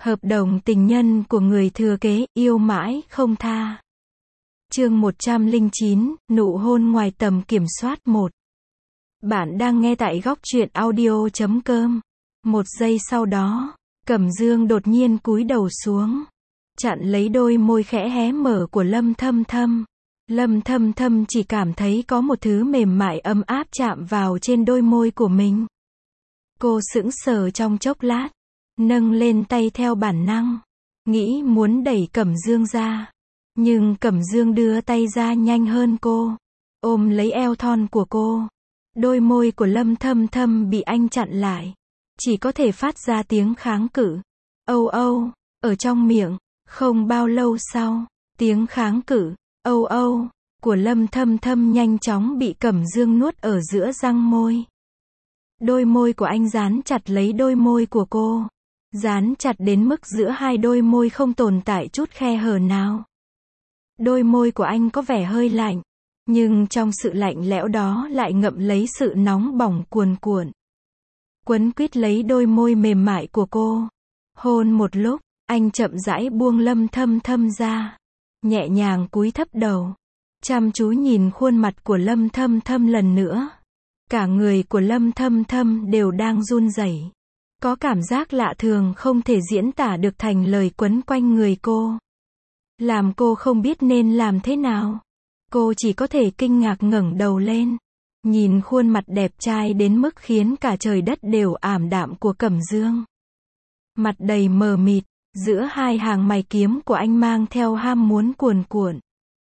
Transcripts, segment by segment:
Hợp đồng tình nhân của người thừa kế, yêu mãi không tha. Chương 109, nụ hôn ngoài tầm kiểm soát 1. Bạn đang nghe tại góc truyện audio.com. Một giây sau đó, Cẩm Dương đột nhiên cúi đầu xuống, chặn lấy đôi môi khẽ hé mở của Lâm Thâm Thâm. Lâm Thâm Thâm chỉ cảm thấy có một thứ mềm mại ấm áp chạm vào trên đôi môi của mình. Cô sững sờ trong chốc lát, nâng lên tay theo bản năng, nghĩ muốn đẩy Cẩm Dương ra. Nhưng Cẩm Dương đưa tay ra nhanh hơn cô, ôm lấy eo thon của cô. Đôi môi của Lâm Thâm Thâm bị anh chặn lại, chỉ có thể phát ra tiếng kháng cự. Âu âu, ở trong miệng. Không bao lâu sau, tiếng kháng cự, âu âu, của Lâm Thâm Thâm nhanh chóng bị Cẩm Dương nuốt ở giữa răng môi. Đôi môi của anh dán chặt lấy đôi môi của cô, dán chặt đến mức giữa hai đôi môi không tồn tại chút khe hở nào. Đôi môi của anh có vẻ hơi lạnh, nhưng trong sự lạnh lẽo đó lại ngậm lấy sự nóng bỏng cuồn cuộn. Quấn quýt lấy đôi môi mềm mại của cô. Hôn một lúc, anh chậm rãi buông Lâm Thâm Thâm ra, nhẹ nhàng cúi thấp đầu, chăm chú nhìn khuôn mặt của Lâm Thâm Thâm lần nữa. Cả người của Lâm Thâm Thâm đều đang run rẩy, có cảm giác lạ thường không thể diễn tả được thành lời quấn quanh người cô, làm cô không biết nên làm thế nào. Cô chỉ có thể kinh ngạc ngẩng đầu lên, nhìn khuôn mặt đẹp trai đến mức khiến cả trời đất đều ảm đạm của Cẩm Dương. Mặt đầy mờ mịt, giữa hai hàng mày kiếm của anh mang theo ham muốn cuồn cuộn,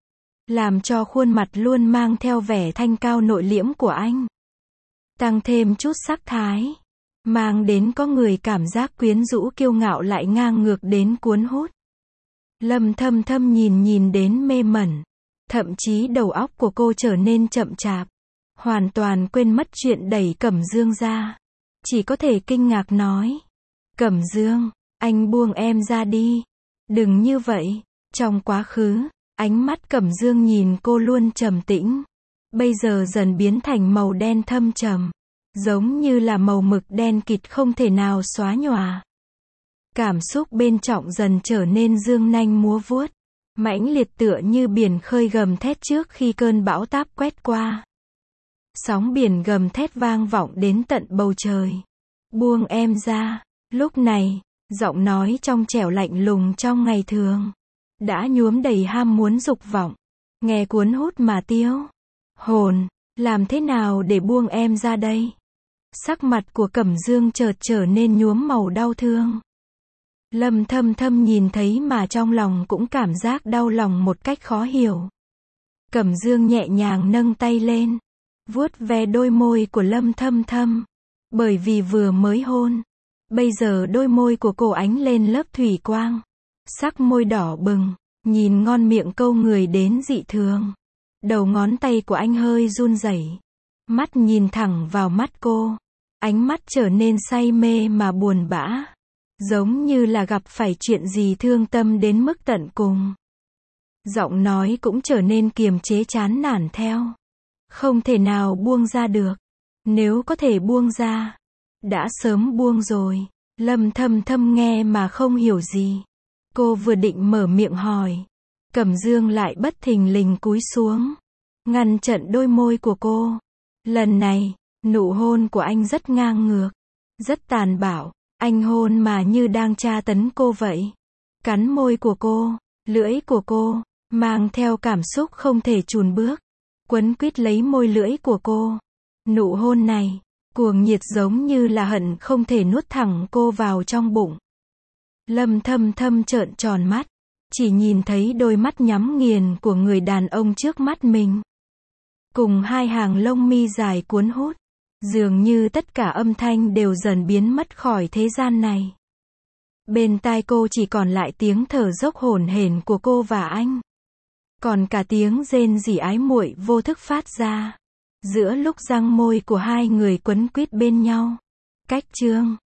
làm cho khuôn mặt luôn mang theo vẻ thanh cao nội liễm của anh tăng thêm chút sắc thái, mang đến có người cảm giác quyến rũ kiêu ngạo lại ngang ngược đến cuốn hút. Lâm Thâm Thâm nhìn đến mê mẩn, thậm chí đầu óc của cô trở nên chậm chạp, hoàn toàn quên mất chuyện đẩy Cẩm Dương ra, chỉ có thể kinh ngạc nói: Cẩm Dương, anh buông em ra đi, đừng như vậy. Trong quá khứ, ánh mắt Cẩm Dương nhìn cô luôn trầm tĩnh, bây giờ dần biến thành màu đen thâm trầm, giống như là màu mực đen kịt không thể nào xóa nhòa. Cảm xúc bên trong dần trở nên dương nanh múa vuốt, mãnh liệt tựa như biển khơi gầm thét trước khi cơn bão táp quét qua. Sóng biển gầm thét vang vọng đến tận bầu trời. Buông em ra. Lúc này, giọng nói trong trẻo lạnh lùng trong ngày thường đã nhuốm đầy ham muốn dục vọng, nghe cuốn hút mà tiêu hồn. Làm thế nào để buông em ra đây? Sắc mặt của Cẩm Dương chợt trở nên nhuốm màu đau thương. Lâm Thâm Thâm nhìn thấy mà trong lòng cũng cảm giác đau lòng một cách khó hiểu. Cẩm Dương nhẹ nhàng nâng tay lên, vuốt ve đôi môi của Lâm Thâm Thâm. Bởi vì vừa mới hôn, bây giờ đôi môi của cô ánh lên lớp thủy quang, sắc môi đỏ bừng, nhìn ngon miệng câu người đến dị thường. Đầu ngón tay của anh hơi run rẩy, mắt nhìn thẳng vào mắt cô, ánh mắt trở nên say mê mà buồn bã, giống như là gặp phải chuyện gì thương tâm đến mức tận cùng. Giọng nói cũng trở nên kiềm chế chán nản theo. Không thể nào buông ra được. Nếu có thể buông ra, đã sớm buông rồi. Lâm Thâm Thâm nghe mà không hiểu gì. Cô vừa định mở miệng hỏi, Cẩm Dương lại bất thình lình cúi xuống, ngăn chặn đôi môi của cô. Lần này, nụ hôn của anh rất ngang ngược, rất tàn bạo. Anh hôn mà như đang tra tấn cô vậy. Cắn môi của cô, lưỡi của cô, mang theo cảm xúc không thể chùn bước, quấn quýt lấy môi lưỡi của cô. Nụ hôn này, cuồng nhiệt giống như là hận không thể nuốt thẳng cô vào trong bụng. Lâm Thâm Thâm trợn tròn mắt, chỉ nhìn thấy đôi mắt nhắm nghiền của người đàn ông trước mắt mình, cùng hai hàng lông mi dài cuốn hút. Dường như tất cả âm thanh đều dần biến mất khỏi thế gian này. Bên tai cô chỉ còn lại tiếng thở dốc hổn hển của cô và anh. Còn cả tiếng rên rỉ ái muội vô thức phát ra giữa lúc răng môi của hai người quấn quýt bên nhau. Cách chương